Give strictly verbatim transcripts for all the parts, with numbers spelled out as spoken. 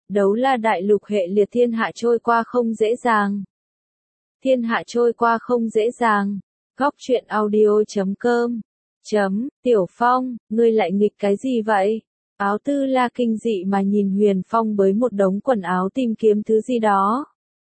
Đấu la đại lục hệ liệt thiên hạ trôi qua không dễ dàng. Thiên hạ trôi qua không dễ dàng. Góc truyện audio chấm com. Chấm, Tiểu Phong, ngươi lại nghịch cái gì vậy? Áo Tư La kinh dị mà nhìn Huyền Phong với một đống quần áo tìm kiếm thứ gì đó.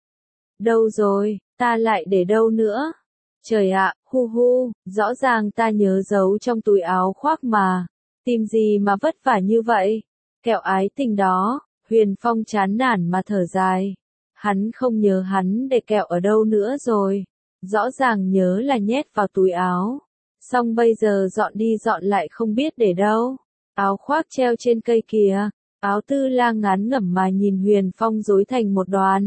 Đâu rồi, ta lại để đâu nữa? Trời ạ, hu hu, rõ ràng ta nhớ giấu trong túi áo khoác mà. Tìm gì mà vất vả như vậy? Kẹo ái tình đó, Huyền Phong chán nản mà thở dài. Hắn không nhớ hắn để kẹo ở đâu nữa rồi. Rõ ràng nhớ là nhét vào túi áo. Xong bây giờ dọn đi dọn lại không biết để đâu. Áo khoác treo trên cây kìa. Áo Tư La ngán ngẩm mà nhìn Huyền Phong rối thành một đoàn.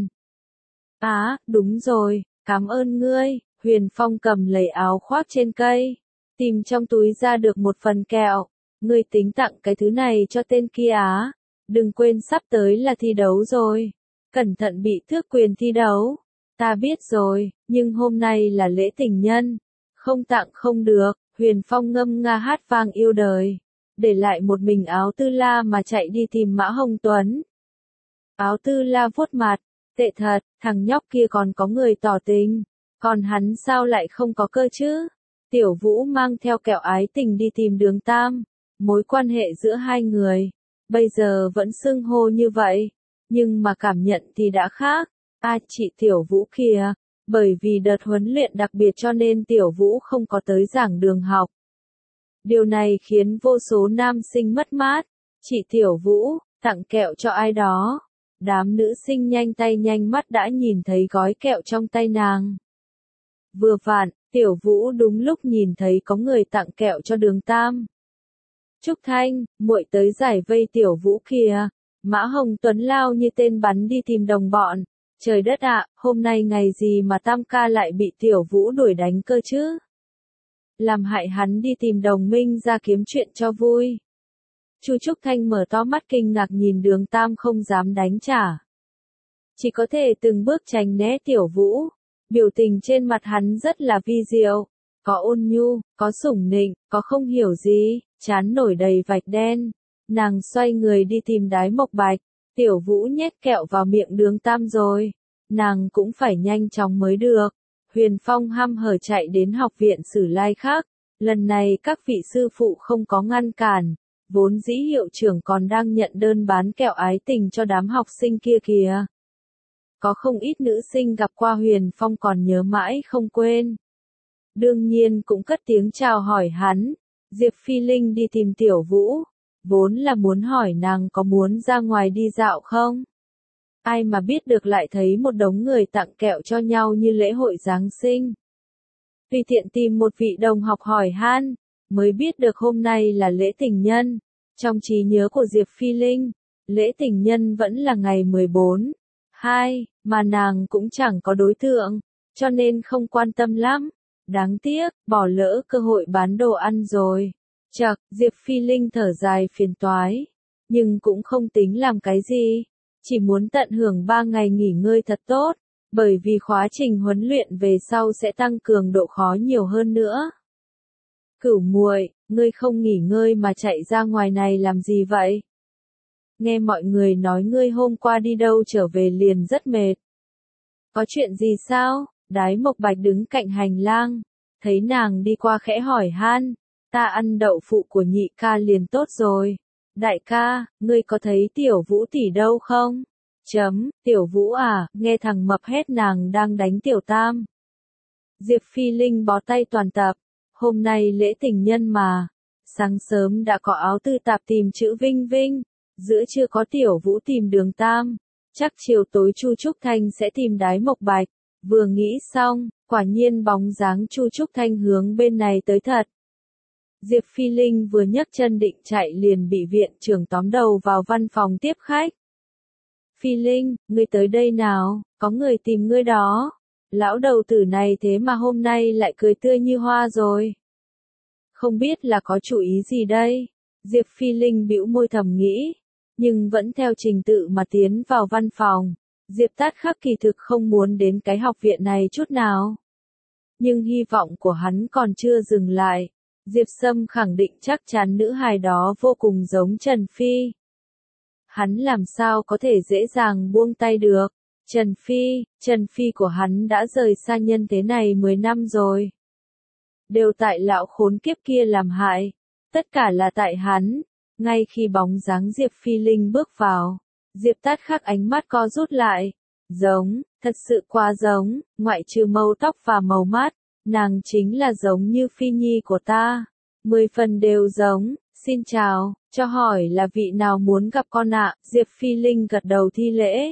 Á, đúng rồi, cảm ơn ngươi. Huyền Phong cầm lấy áo khoác trên cây. Tìm trong túi ra được một phần kẹo. Ngươi tính tặng cái thứ này cho tên kia á. Đừng quên sắp tới là thi đấu rồi. Cẩn thận bị tước quyền thi đấu. Ta biết rồi, nhưng hôm nay là lễ tình nhân. Không tặng không được. Huyền Phong ngâm nga hát vang yêu đời. Để lại một mình Áo Tư La mà chạy đi tìm Mã Hồng Tuấn. Áo Tư La vuốt mặt. Tệ thật, thằng nhóc kia còn có người tỏ tình. Còn hắn sao lại không có cơ chứ? Tiểu Vũ mang theo kẹo ái tình đi tìm Đường Tam. Mối quan hệ giữa hai người. Bây giờ vẫn xưng hô như vậy. Nhưng mà cảm nhận thì đã khác. À chị Tiểu Vũ kìa. Bởi vì đợt huấn luyện đặc biệt cho nên Tiểu Vũ không có tới giảng đường học. Điều này khiến vô số nam sinh mất mát. Chị Tiểu Vũ, tặng kẹo cho ai đó. Đám nữ sinh nhanh tay nhanh mắt đã nhìn thấy gói kẹo trong tay nàng. Vừa vặn, Tiểu Vũ đúng lúc nhìn thấy có người tặng kẹo cho Đường Tam. Trúc Thanh, muội tới giải vây Tiểu Vũ kìa. Mã Hồng Tuấn lao như tên bắn đi tìm đồng bọn. Trời đất ạ, hôm nay ngày gì mà Tam ca lại bị Tiểu Vũ đuổi đánh cơ chứ? Làm hại hắn đi tìm đồng minh ra kiếm chuyện cho vui. Chu Trúc Thanh mở to mắt kinh ngạc nhìn Đường Tam không dám đánh trả. Chỉ có thể từng bước tránh né Tiểu Vũ. Biểu tình trên mặt hắn rất là vi diệu. Có ôn nhu, có sủng nịnh, có không hiểu gì, trán nổi đầy vạch đen. Nàng xoay người đi tìm Đái Mộc Bạch. Tiểu Vũ nhét kẹo vào miệng Đường Tam rồi. Nàng cũng phải nhanh chóng mới được. Huyền Phong hăm hở chạy đến học viện Sử Lai khác. Lần này các vị sư phụ không có ngăn cản. Vốn dĩ hiệu trưởng còn đang nhận đơn bán kẹo ái tình cho đám học sinh kia kìa. Có không ít nữ sinh gặp qua Huyền Phong còn nhớ mãi không quên. Đương nhiên cũng cất tiếng chào hỏi hắn. Diệp Phi Linh đi tìm Tiểu Vũ. Vốn là muốn hỏi nàng có muốn ra ngoài đi dạo không? Ai mà biết được lại thấy một đống người tặng kẹo cho nhau như lễ hội Giáng sinh. Tùy tiện tìm một vị đồng học hỏi han, mới biết được hôm nay là lễ tình nhân. Trong trí nhớ của Diệp Phi Linh, lễ tình nhân vẫn là ngày mười bốn, hai, mà nàng cũng chẳng có đối tượng, cho nên không quan tâm lắm. Đáng tiếc, bỏ lỡ cơ hội bán đồ ăn rồi. Chậc, Diệp Phi Linh thở dài phiền toái, nhưng cũng không tính làm cái gì, chỉ muốn tận hưởng ba ngày nghỉ ngơi thật tốt, bởi vì khóa trình huấn luyện về sau sẽ tăng cường độ khó nhiều hơn nữa. Cửu muội, ngươi không nghỉ ngơi mà chạy ra ngoài này làm gì vậy? Nghe mọi người nói ngươi hôm qua đi đâu trở về liền rất mệt. Có chuyện gì sao? Đái Mộc Bạch đứng cạnh hành lang, thấy nàng đi qua khẽ hỏi han. Ta ăn đậu phụ của nhị ca liền tốt rồi. Đại ca, ngươi có thấy Tiểu Vũ tỷ đâu không? Chấm, Tiểu Vũ à, nghe thằng mập hét nàng đang đánh Tiểu Tam. Diệp Phi Linh bó tay toàn tập. Hôm nay lễ tình nhân mà. Sáng sớm đã có Áo Tư Tạp tìm chữ Vinh Vinh. Giữa trưa có Tiểu Vũ tìm Đường Tam. Chắc chiều tối Chu Trúc Thanh sẽ tìm Đái Mộc Bạch. Vừa nghĩ xong, quả nhiên bóng dáng Chu Trúc Thanh hướng bên này tới thật. Diệp Phi Linh vừa nhấc chân định chạy liền bị viện trưởng tóm đầu vào văn phòng tiếp khách. Phi Linh, ngươi tới đây nào, có người tìm ngươi đó. Lão đầu tử này thế mà hôm nay lại cười tươi như hoa rồi. Không biết là có chủ ý gì đây? Diệp Phi Linh bĩu môi thầm nghĩ, nhưng vẫn theo trình tự mà tiến vào văn phòng. Diệp Tát Khắc kỳ thực không muốn đến cái học viện này chút nào. Nhưng hy vọng của hắn còn chưa dừng lại. Diệp Sâm khẳng định chắc chắn nữ hài đó vô cùng giống Trần Phi. hắn làm sao có thể dễ dàng buông tay được. Trần Phi, Trần Phi của hắn đã rời xa nhân thế này mười năm rồi. Đều tại lão khốn kiếp kia làm hại. Tất cả là tại hắn. Ngay khi bóng dáng Diệp Phi Linh bước vào, Diệp Tát Khắc ánh mắt co rút lại. Giống, thật sự quá giống, ngoại trừ màu tóc và màu mắt, nàng chính là giống như Phi Nhi của ta. Mười phần đều giống, xin chào, cho hỏi là vị nào muốn gặp con ạ, Diệp Phi Linh gật đầu thi lễ.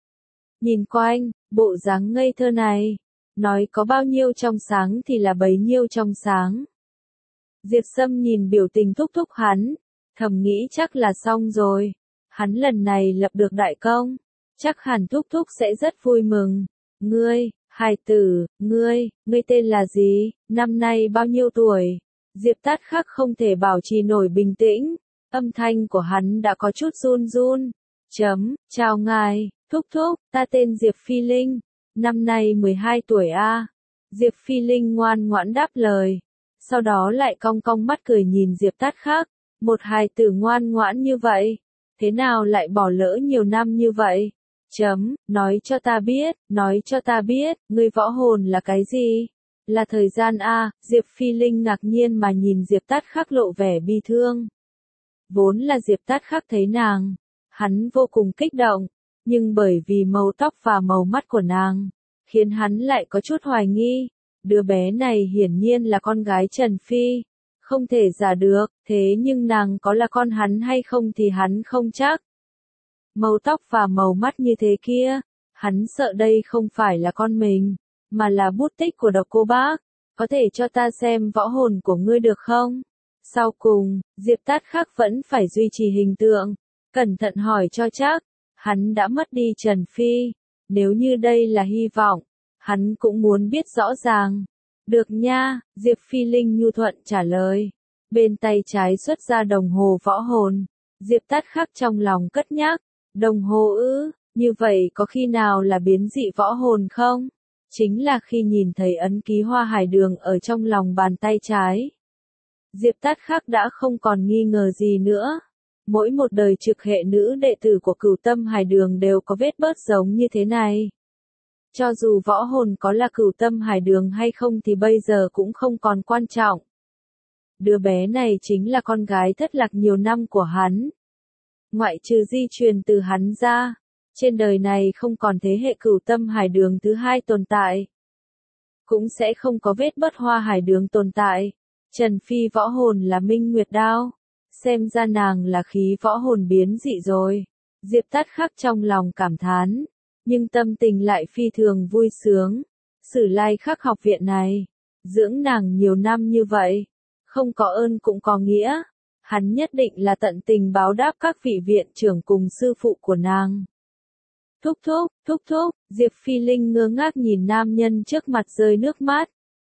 Nhìn quanh, bộ dáng ngây thơ này, nói có bao nhiêu trong sáng thì là bấy nhiêu trong sáng. Diệp Sâm nhìn biểu tình thúc thúc hắn, thầm nghĩ chắc là xong rồi, hắn lần này lập được đại công, chắc hẳn thúc thúc sẽ rất vui mừng. Ngươi, hài tử, ngươi, ngươi tên là gì, năm nay bao nhiêu tuổi? Diệp Tát Khắc không thể bảo trì nổi bình tĩnh, âm thanh của hắn đã có chút run run. Chấm, chào ngài, thúc thúc, ta tên Diệp Phi Linh, năm nay mười hai tuổi a. Diệp Phi Linh ngoan ngoãn đáp lời, sau đó lại cong cong mắt cười nhìn Diệp Tát Khắc, một hài tử ngoan ngoãn như vậy, thế nào lại bỏ lỡ nhiều năm như vậy? Chấm, nói cho ta biết, nói cho ta biết, ngươi võ hồn là cái gì? Là thời gian a. Diệp Phi Linh ngạc nhiên mà nhìn Diệp Tát Khắc lộ vẻ bi thương. Vốn là Diệp Tát Khắc thấy nàng, hắn vô cùng kích động, nhưng bởi vì màu tóc và màu mắt của nàng, khiến hắn lại có chút hoài nghi. Đứa bé này hiển nhiên là con gái Trần Phi, không thể giả được, thế nhưng nàng có là con hắn hay không thì hắn không chắc. Màu tóc và màu mắt như thế kia, hắn sợ đây không phải là con mình, mà là bút tích của độc cô bác. Có thể cho ta xem võ hồn của ngươi được không? Sau cùng, Diệp Tát Khắc vẫn phải duy trì hình tượng, cẩn thận hỏi cho chắc. Hắn đã mất đi Trần Phi, nếu như đây là hy vọng, hắn cũng muốn biết rõ ràng. Được nha, Diệp Phi Linh nhu thuận trả lời. Bên tay trái xuất ra đồng hồ võ hồn. Diệp Tát Khắc trong lòng cất nhắc. Đồng hồ ư, như vậy có khi nào là biến dị võ hồn không? Chính là khi nhìn thấy ấn ký hoa hải đường ở trong lòng bàn tay trái. Diệp Tát Khắc đã không còn nghi ngờ gì nữa. Mỗi một đời trực hệ nữ đệ tử của Cửu Tâm Hải Đường đều có vết bớt giống như thế này. Cho dù võ hồn có là Cửu Tâm Hải Đường hay không thì bây giờ cũng không còn quan trọng. Đứa bé này chính là con gái thất lạc nhiều năm của hắn. Ngoại trừ di truyền từ hắn ra, trên đời này không còn thế hệ Cửu Tâm Hải Đường thứ hai tồn tại. Cũng sẽ không có vết bớt hoa hải đường tồn tại. Trần Phi võ hồn là Minh Nguyệt Đao. Xem ra nàng là khí võ hồn biến dị rồi. Diệp Tát Khắc trong lòng cảm thán, nhưng tâm tình lại phi thường vui sướng. Sử Lai Khắc học viện này, dưỡng nàng nhiều năm như vậy, không có ơn cũng có nghĩa. Hắn nhất định là tận tình báo đáp các vị viện trưởng cùng sư phụ của nàng. Thúc thúc, thúc thúc, Diệp Phi Linh ngơ ngác nhìn nam nhân trước mặt rơi nước mắt.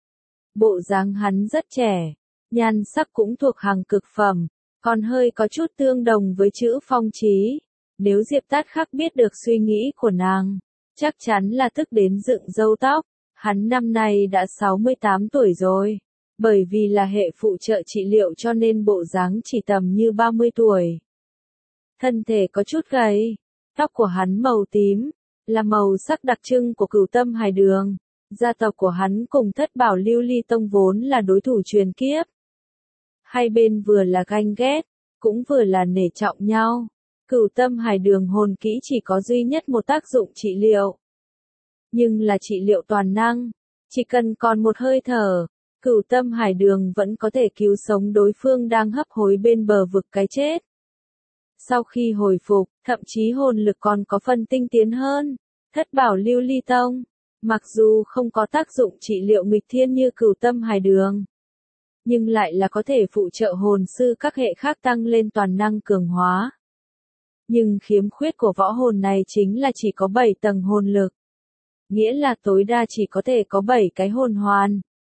Bộ dáng hắn rất trẻ, nhan sắc cũng thuộc hàng cực phẩm, còn hơi có chút tương đồng với chữ phong trí. Nếu Diệp Tát Khắc biết được suy nghĩ của nàng, chắc chắn là tức đến dựng râu tóc. Hắn năm nay đã sáu mươi tám tuổi rồi, bởi vì là hệ phụ trợ trị liệu cho nên bộ dáng chỉ tầm như ba mươi tuổi. Thân thể có chút gầy, tóc của hắn màu tím, là màu sắc đặc trưng của Cửu Tâm Hải Đường. Gia tộc của hắn cùng Thất Bảo Lưu Ly Tông vốn là đối thủ truyền kiếp. Hai bên vừa là ganh ghét, cũng vừa là nể trọng nhau. Cửu Tâm Hải Đường hồn kỹ chỉ có duy nhất một tác dụng trị liệu. Nhưng là trị liệu toàn năng, chỉ cần còn một hơi thở, Cửu Tâm Hải Đường vẫn có thể cứu sống đối phương đang hấp hối bên bờ vực cái chết. Sau khi hồi phục, thậm chí hồn lực còn có phần tinh tiến hơn. Thất Bảo Lưu Ly Tông, mặc dù không có tác dụng trị liệu nghịch thiên như Cửu Tâm Hải Đường, nhưng lại là có thể phụ trợ hồn sư các hệ khác tăng lên toàn năng cường hóa. Nhưng khiếm khuyết của võ hồn này chính là chỉ có bảy tầng hồn lực. Nghĩa là tối đa chỉ có thể có bảy cái hồn hoàn.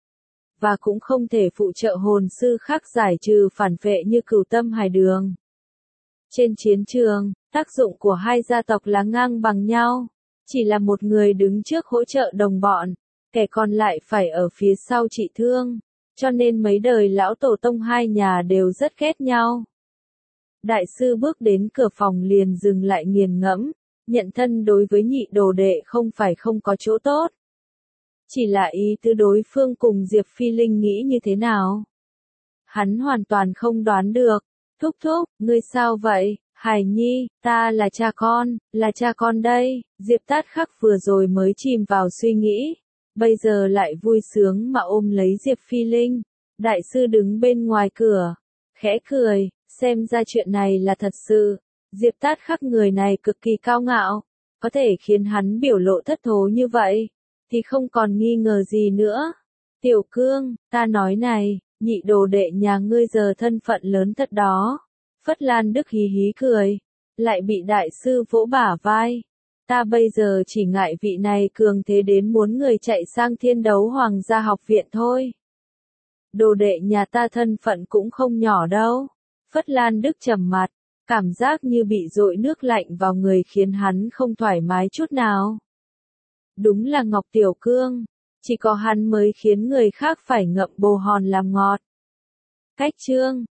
Và cũng không thể phụ trợ hồn sư khác giải trừ phản vệ như Cửu Tâm Hải Đường. Trên chiến trường, tác dụng của hai gia tộc là ngang bằng nhau. Chỉ là một người đứng trước hỗ trợ đồng bọn, kẻ còn lại phải ở phía sau trị thương. Cho nên mấy đời lão tổ tông hai nhà đều rất ghét nhau. Đại sư bước đến cửa phòng liền dừng lại nghiền ngẫm, nhận thân đối với nhị đồ đệ không phải không có chỗ tốt. Chỉ là ý tứ đối phương cùng Diệp Phi Linh nghĩ như thế nào. Hắn hoàn toàn không đoán được. Thúc thúc, ngươi sao vậy? Hải Nhi, ta là cha con, là cha con đây. Diệp Tát Khắc vừa rồi mới chìm vào suy nghĩ, bây giờ lại vui sướng mà ôm lấy Diệp Phi Linh. Đại sư đứng bên ngoài cửa, khẽ cười, xem ra chuyện này là thật sự. Diệp Tát Khắc người này cực kỳ cao ngạo, có thể khiến hắn biểu lộ thất thố như vậy, thì không còn nghi ngờ gì nữa. Tiểu Cương, ta nói này, nhị đồ đệ nhà ngươi giờ thân phận lớn thật đó. Phất Lan Đức hí hí cười, lại bị đại sư vỗ bả vai. Ta bây giờ chỉ ngại vị này cường thế đến muốn người chạy sang Thiên Đấu Hoàng gia học viện thôi. Đồ đệ nhà ta thân phận cũng không nhỏ đâu. Phất Lan Đức trầm mặt, cảm giác như bị dội nước lạnh vào người khiến hắn không thoải mái chút nào. Đúng là Ngọc Tiểu Cương, chỉ có hắn mới khiến người khác phải ngậm bồ hòn làm ngọt. Cách chương